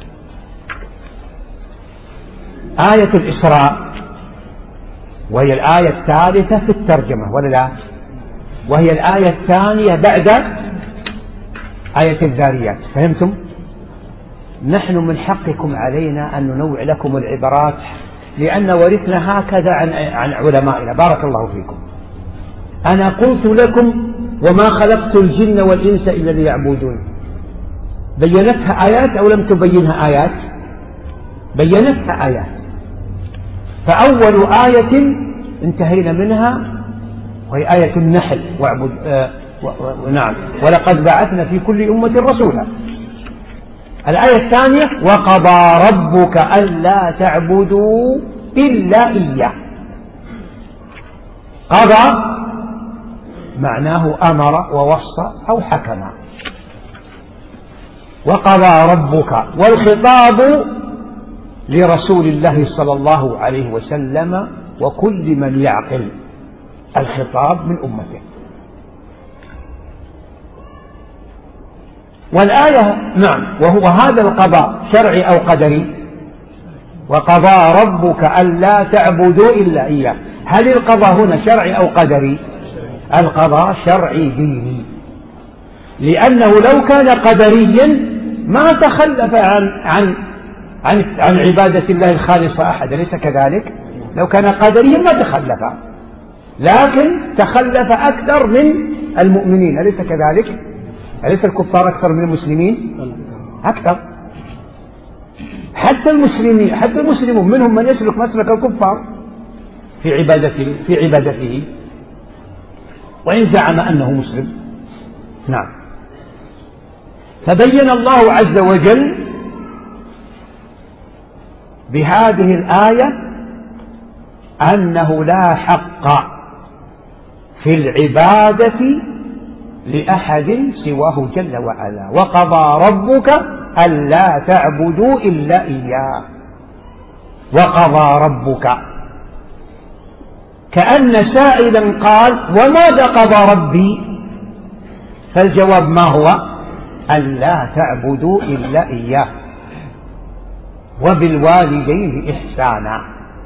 آية الإسراء وهي الآية الثالثة في الترجمة ولا لا؟ وهي الآية الثانية بعد آية الذاريات. فهمتم؟ نحن من حقكم علينا أن ننوع لكم العبارات لأن ورثنا هكذا عن عن علمائنا. بارك الله فيكم. أنا قلت لكم وما خلقت الجن والإنس إلا ليعبدون، بينتها آيات أو لم تبينها آيات؟ بينتها آيات. فأول آية انتهينا منها وهي آية النحل واعبد آه و... و... نعم ولقد بعثنا في كل أمة رسولا. الآية الثانية وقضى ربك ألا تعبدوا إلا إياه. قضى معناه أمر ووصى أو حكم. وقضى ربك والخطاب لرسول الله صلى الله عليه وسلم وكل من يعقل، الخطاب من أمته. والآية نعم وهو هذا القضاء شرعي أو قدري. وقضى ربك ألا تعبدوا إلا إياه. هل القضاء هنا شرعي أو قدري؟ القضاء شرعي ديني، لأنه لو كان قدريا ما تخلف عن عن عن, عن عبادة الله الخالصة أحد، أليس كذلك؟ لو كان قدريا ما تخلف، لكن تخلف أكثر من المؤمنين، أليس كذلك؟ أليس الكفار أكثر من المسلمين؟ أكثر. حتى المسلمين حتى المسلمون منهم من يسلك مسلك الكفار في عبادته في عبادته وإن زعم أنه مسلم. نعم. فبين الله عز وجل بهذه الآية أنه لا حق في العبادة لأحد سواه جل وعلا. وقضى ربك ألا تعبدوا إلا إياه. وقضى ربك كأن سائلا قال وماذا قضى ربي؟ فالجواب ما هو؟ ألا تعبدوا إلا إياه وبالوالدين إحسانا.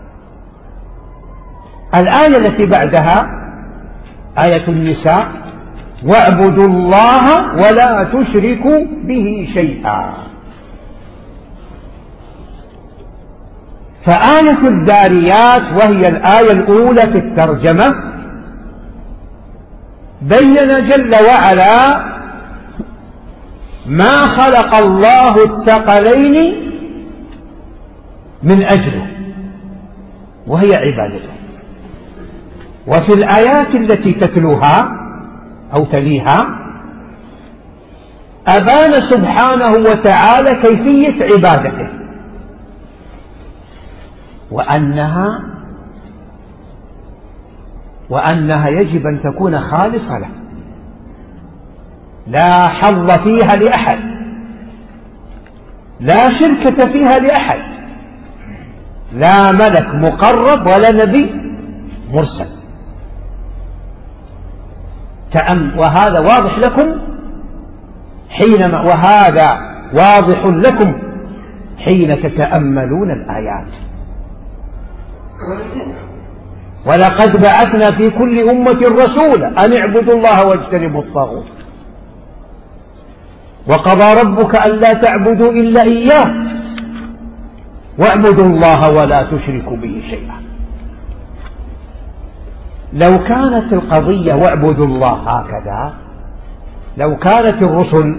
الآية التي بعدها آية النساء واعبدوا الله ولا تشركوا به شيئا. فآية الذاريات وهي الآية الأولى في الترجمة بين جل وعلا ما خلق الله الثقلين من أجله وهي عبادته. وفي الآيات التي تتلوها أو تليها أبان سبحانه وتعالى كيفية عبادته وأنها وأنها يجب أن تكون خالصة له، لا حظ فيها لأحد، لا شركة فيها لأحد، لا ملك مقرب ولا نبي مرسل. تأم وهذا واضح لكم حينما وهذا واضح لكم حين تتأملون الآيات. ولقد بعثنا في كل أمة رسولا أن اعبدوا الله واجتنبوا الطاغوت وقضى ربك ألا تعبدوا إلا إياه واعبدوا الله ولا تشركوا به شيئا. لو كانت القضية واعبدوا الله هكذا، لو كانت الرسل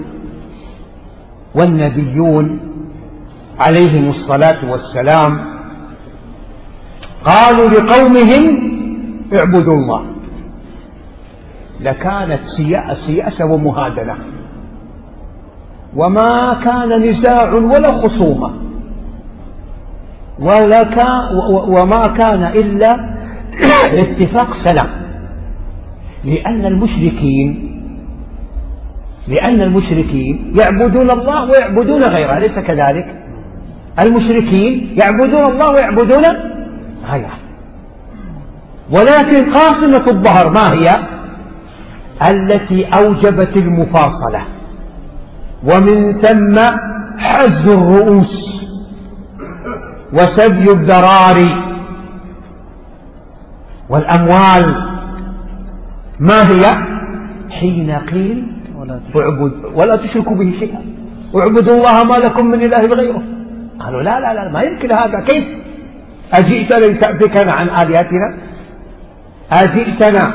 والنبيون عليهم الصلاة والسلام قالوا لقومهم اعبدوا الله لكانت سياسة ومهادنة، وما كان نزاع ولا خصومة ولا كان وما كان إلا اتفاق سلام، لأن المشركين لأن المشركين يعبدون الله ويعبدون غيره، أليس كذلك؟ المشركين يعبدون الله ويعبدون غيره، ولكن قاصمة الظهر ما هي؟ التي أوجبت المفاصلة ومن ثم حز الرؤوس وسبي الذراري والأموال. ما هي؟ حين قيل اعبد ولا تشركوا به شيئا اعبدوا الله ما لكم من إله غيره. قالوا لا لا لا ما يمكن هذا، كيف أجئتنا لتأفكنا عن آلهتنا؟ أجئتنا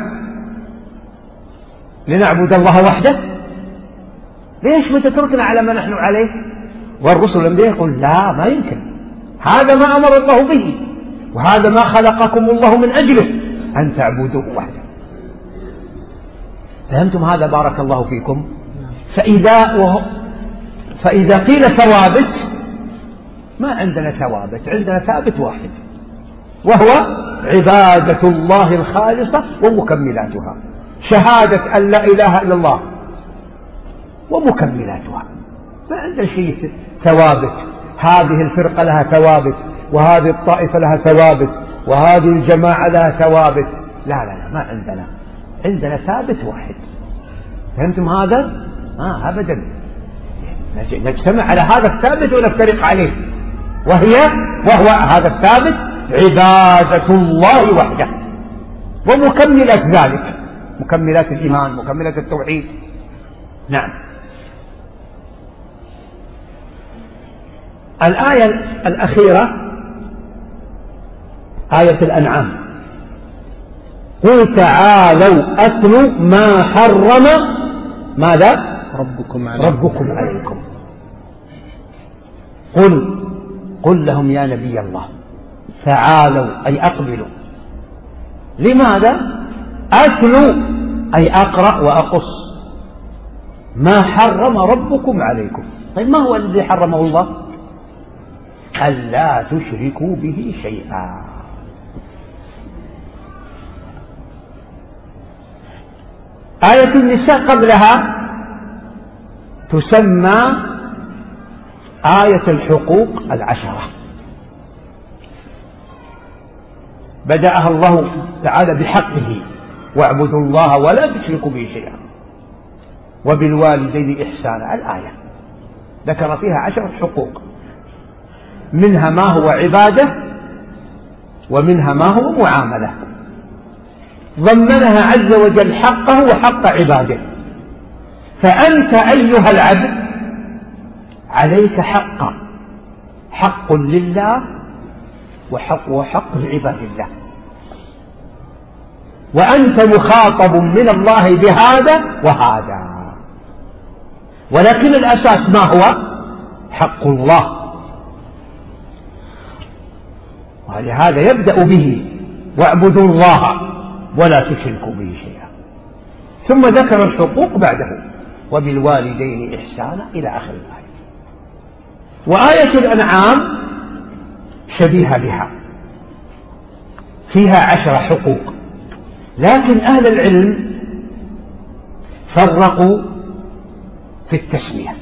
لنعبد الله وحده؟ ليش ما تتركنا على ما نحن عليه؟ والرسل لم يقول لا ما يمكن، هذا ما أمر الله به وهذا ما خلقكم الله من أجله أن تعبدوه وحده. فهمتم هذا؟ بارك الله فيكم. فإذا فإذا قيل ثوابت، ما عندنا ثوابت، عندنا ثابت واحد وهو عبادة الله الخالصة ومكملاتها، شهادة أن لا إله إلا الله ومكملاتها. ما عندنا شيء ثوابت، هذه الفرقة لها ثوابت وهذه الطائفة لها ثوابت وهذه الجماعة لها ثوابت، لا لا لا ما عندنا، عندنا ثابت واحد. فهمتم هذا؟ ما أبدا، نجتمع على هذا الثابت ونفترق عليه، وهي وهو هذا الثابت عبادة الله وحده ومكملات ذلك، مكملات الإيمان، مكملات التوحيد. نعم. الآية الأخيرة آية الأنعام، قل تعالوا أتلوا ما حرم ماذا؟ ربكم عليكم, ربكم عليكم. قل قل لهم يا نبي الله تعالوا أي أقبلوا. لماذا؟ أتلوا أي أقرأ وأقص ما حرم ربكم عليكم. طيب ما هو الذي حرمه الله؟ ألا تشركوا به شيئا. آية النساء قبلها تسمى آية الحقوق العشرة، بدأها الله تعالى بحقه واعبدوا الله ولا تشركوا به شيئا وبالوالدين إحسانا. الآية ذكر فيها عشرة حقوق، منها ما هو عبادة ومنها ما هو معاملة، ضمنها عز وجل حقه وحق عباده. فأنت أيها العبد عليك حق، حق لله وحق وحق لعباد الله، وأنت مخاطب من الله بهذا وهذا، ولكن الأساس ما هو؟ حق الله. ولهذا يبدأ به واعبدوا الله ولا تشركوا به شيئا، ثم ذكر الحقوق بعده وبالوالدين إحسانا إلى آخر الآية. وآية الأنعام شبيهة بها، فيها عشر حقوق، لكن أهل العلم فرقوا في التسمية،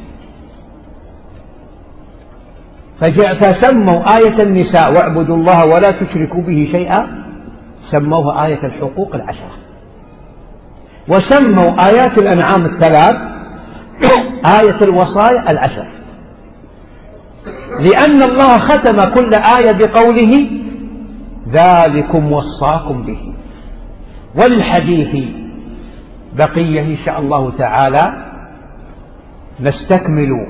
فسموا آية النساء واعبدوا الله ولا تشركوا به شيئا، سموها آية الحقوق العشرة، وسموا آيات الأنعام الثلاث آية الوصايا العشر، لأن الله ختم كل آية بقوله ذلكم وصاكم به. وللحديث بقية إن شاء الله تعالى، نستكمل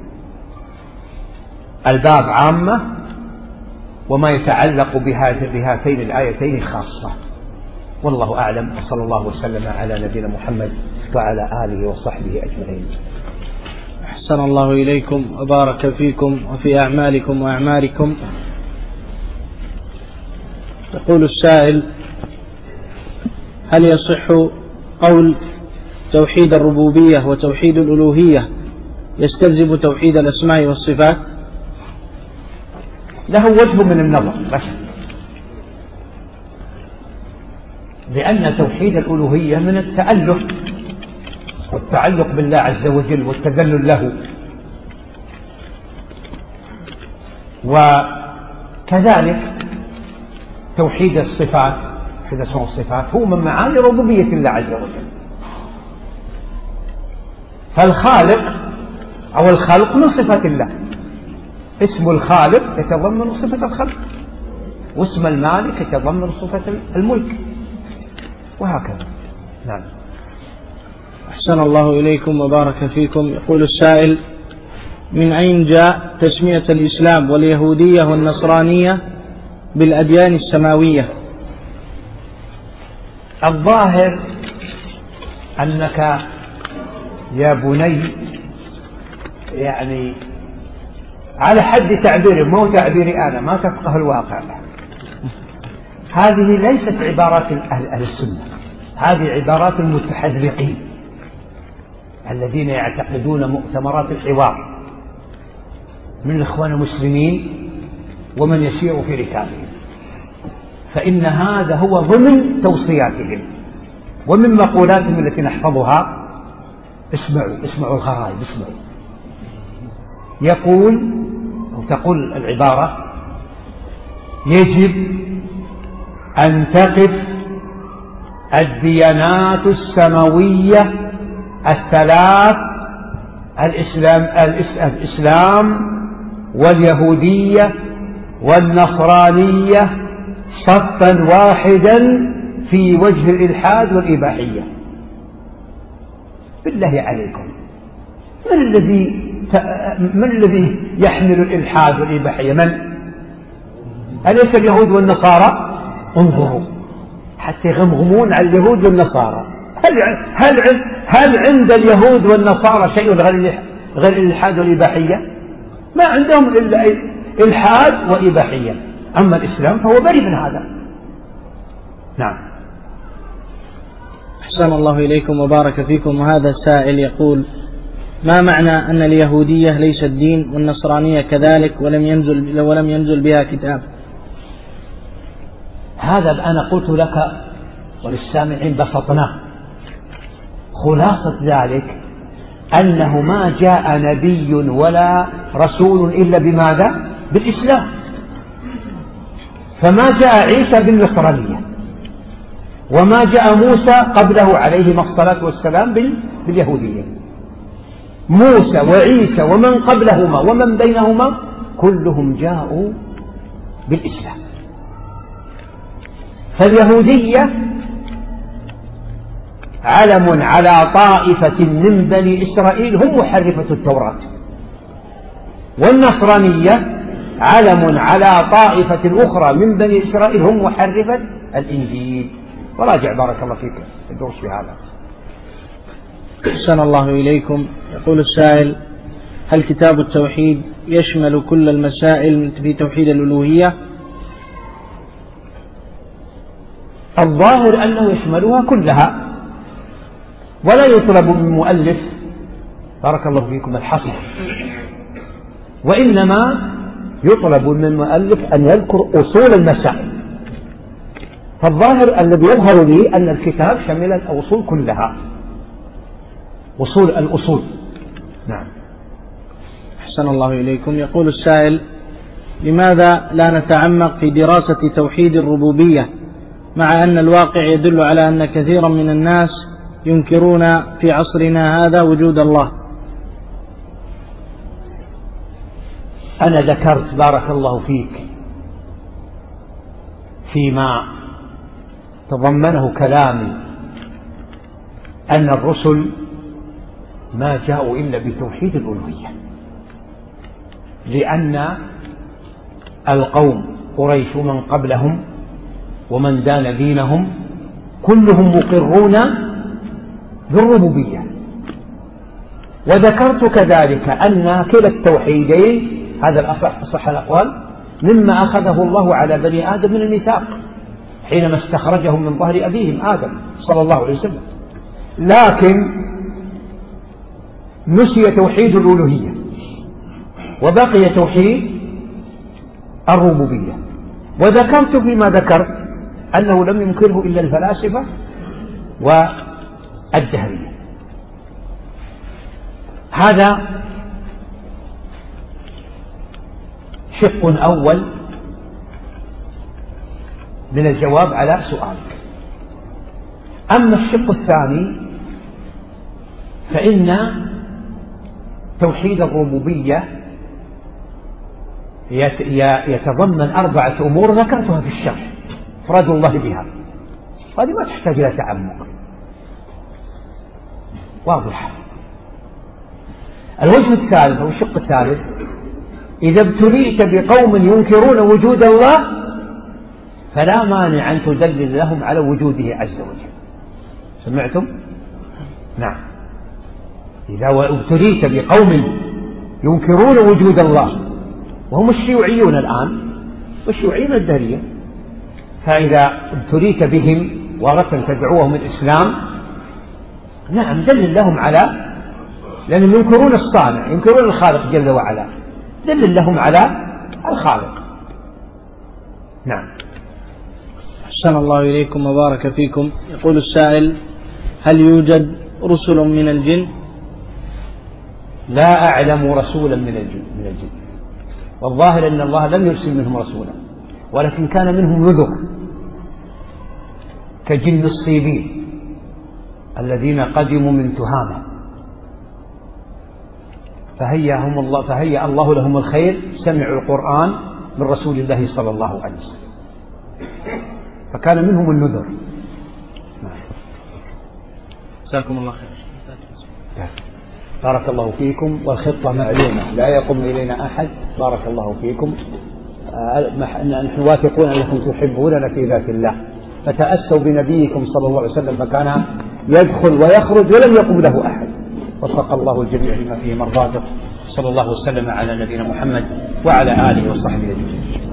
الباب عامة وما يتعلق بهاتين الآيتين خاصة. والله أعلم، وصلى الله وسلم على نبينا محمد وعلى آله وصحبه أجمعين. أحسن الله إليكم وبارك فيكم وفي أعمالكم وأعماركم. يقول السائل: هل يصح قول توحيد الربوبية وتوحيد الألوهية يستلزم توحيد الأسماء والصفات؟ له وجه من النظر، بس لأن توحيد الألوهية من التأله والتعلق بالله عز وجل والتذلل له، وكذلك توحيد الصفات، توحيد اسماء والصفات هو من معاني ربوبية الله عز وجل. فالخالق أو الخلق من صفة الله، اسم الخالق يتضمن صفة الخلق، واسم المالك يتضمن صفة الملك، وهكذا. نعم. أحسن الله إليكم وبارك فيكم. يقول السائل: من أين جاء تسمية الإسلام واليهودية والنصرانية بالأديان السماوية؟ الظاهر أنك يا بني يعني على حد تعبيري، مو تعبيري أنا، ما تفقه الواقع. هذه ليست عبارات أهل, أهل السنة، هذه عبارات المتحذرقين الذين يعتقدون مؤتمرات الحوار من الإخوان المسلمين ومن يسير في ركابهم، فإن هذا هو ضمن توصياتهم ومن مقولاتهم التي نحفظها. اسمعوا اسمعوا الغرائب، اسمعوا. يقول أو تقول العبارة: يجب أن تقف الديانات السماوية الثلاث، الإسلام, الإسلام واليهودية والنصرانية صفا واحدا في وجه الإلحاد والإباحية. بالله عليكم، من الذي من الذي يحمل الإلحاد والإباحية؟ من؟ أليس اليهود والنصارى؟ انظروا حتى يغمغمون على اليهود والنصارى. هل هل هل عند اليهود والنصارى شيء غير غير الإلحاد والإباحية؟ ما عندهم إلا إلحاد وإباحية. أما الإسلام فهو بريء من هذا. نعم. أحسن الله إليكم وبارك فيكم. وهذا السائل يقول: ما معنى أن اليهودية ليست دين والنصرانية كذلك ولم ينزل ولم ينزل بها كتاب؟ هذا أنا قلت لك وللسامعين بسطناه. خلاصة ذلك أنه ما جاء نبي ولا رسول إلا بماذا؟ بالإسلام. فما جاء عيسى بالنصرانية، وما جاء موسى قبله عليهما الصلاة والسلام باليهودية. موسى وعيسى ومن قبلهما ومن بينهما كلهم جاءوا بالإسلام. فاليهودية علم على طائفة من بني إسرائيل هم محرفة التوراة، والنصرانية علم على طائفة أخرى من بني إسرائيل هم محرفة الإنجيل. وراجع بارك الله فيك الدرس في هذا. أحسن الله إليكم. يقول السائل: هل كتاب التوحيد يشمل كل المسائل في توحيد الألوهية؟ الظاهر أنه يشملها كلها، ولا يطلب من مؤلف بارك الله فيكم الحصر، وإنما يطلب من المؤلف أن يذكر أصول المسائل. فالظاهر الذي يظهر لي أن الكتاب شمل الأصول كلها، أصول الأصول. نعم. أحسن الله إليكم. يقول السائل: لماذا لا نتعمق في دراسة توحيد الربوبية، مع أن الواقع يدل على أن كثيرا من الناس ينكرون في عصرنا هذا وجود الله؟ أنا ذكرت بارك الله فيك فيما تضمنه كلامي أن الرسل ما جاءوا إلا بتوحيد الألوهية، لأن القوم قريش ومن قبلهم ومن دان دينهم كلهم مقرون بالربوبية. وذكرت كذلك أن كلا التوحيدين، هذا الأصح أصح الأقوال، مما أخذه الله على بني آدم من الميثاق حينما استخرجهم من ظهر أبيهم آدم صلى الله عليه وسلم، لكن نسي توحيد الألوهية وبقي توحيد الربوبية. وذكرت فيما ذكرت أنه لم ينكره إلا الفلاسفة والدهرية. هذا شق أول من الجواب على سؤالك. أما الشق الثاني فإن توحيد الربوبية يتضمن أربعة أمور ذكرتها في الشرح، إفراد الله بها، هذه ما تحتاج إلى تعمق، واضح. الوجه الثالث أو الشق الثالث: إذا ابتليت بقوم ينكرون وجود الله فلا مانع أن تدلل لهم على وجوده عز وجل. سمعتم؟ نعم. إذا ابتليت بقوم ينكرون وجود الله وهم الشيوعيون الآن والشيوعيون الدهرية، فإذا ابتليت بهم وأردت تدعوهم الإسلام، نعم دلل لهم على، لأنهم ينكرون الصانع، ينكرون الخالق جل وعلا، دلل لهم على الخالق. نعم. أحسن الله إليكم وبارك فيكم. يقول السائل: هل يوجد رسل من الجن؟ لا أعلم رسولا من الجن من الجن والظاهر أن الله لم يرسل منهم رسولا، ولكن كان منهم نذر كجن الصيبين الذين قدموا من تهامة، فهيأهم الله فهيأ الله لهم الخير، سمعوا القرآن من رسول الله صلى الله عليه وسلم، فكان منهم النذر. جزاكم الله خير. بارك الله فيكم. والخطة معلومة، لا يقوم إلينا أحد. بارك الله فيكم. نحن واثقون أنكم تحبوننا في ذات الله، فتأسوا بنبيكم صلى الله عليه وسلم، فكان يدخل ويخرج ولم يقم له أحد. وفق الله الجميع لما فيه مرضاته. صلى الله وسلم على نبينا محمد وعلى آله وصحبه أجمعين.